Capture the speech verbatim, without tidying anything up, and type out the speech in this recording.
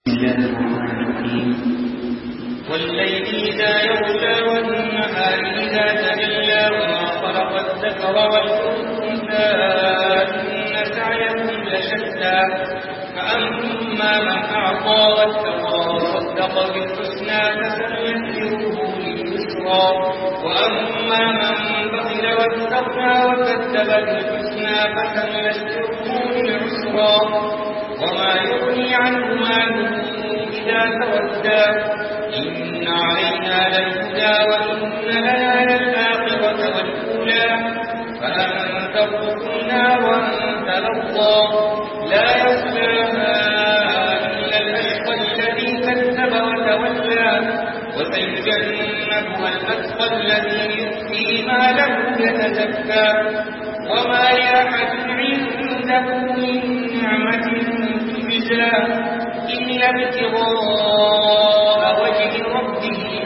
بسم الله الرحمن الرحيم والليل إذا يغشى والنهار إذا تجلى وما خلق الذكر والأنثى إن سعيكم لشتى فأما من أعطى واتقى وصدق بالحسنى فسنيسره لليسرى وأما من بخل واستغنى وكذب بالحسنى فسنيسره للعسرى وما يغني عنه ماله إذا تردى إن علينا للهدى وإن لنا للآخرة والأولى فأنذرتكم نارا تلظى لا يصلاها إلا الأشقى الذي كذب وتولى وسيجنبها الأتقى الذي يؤتي ماله يتزكى وما لأحد عنده من نعمة تجزى إلا ابتغاء وجه ربه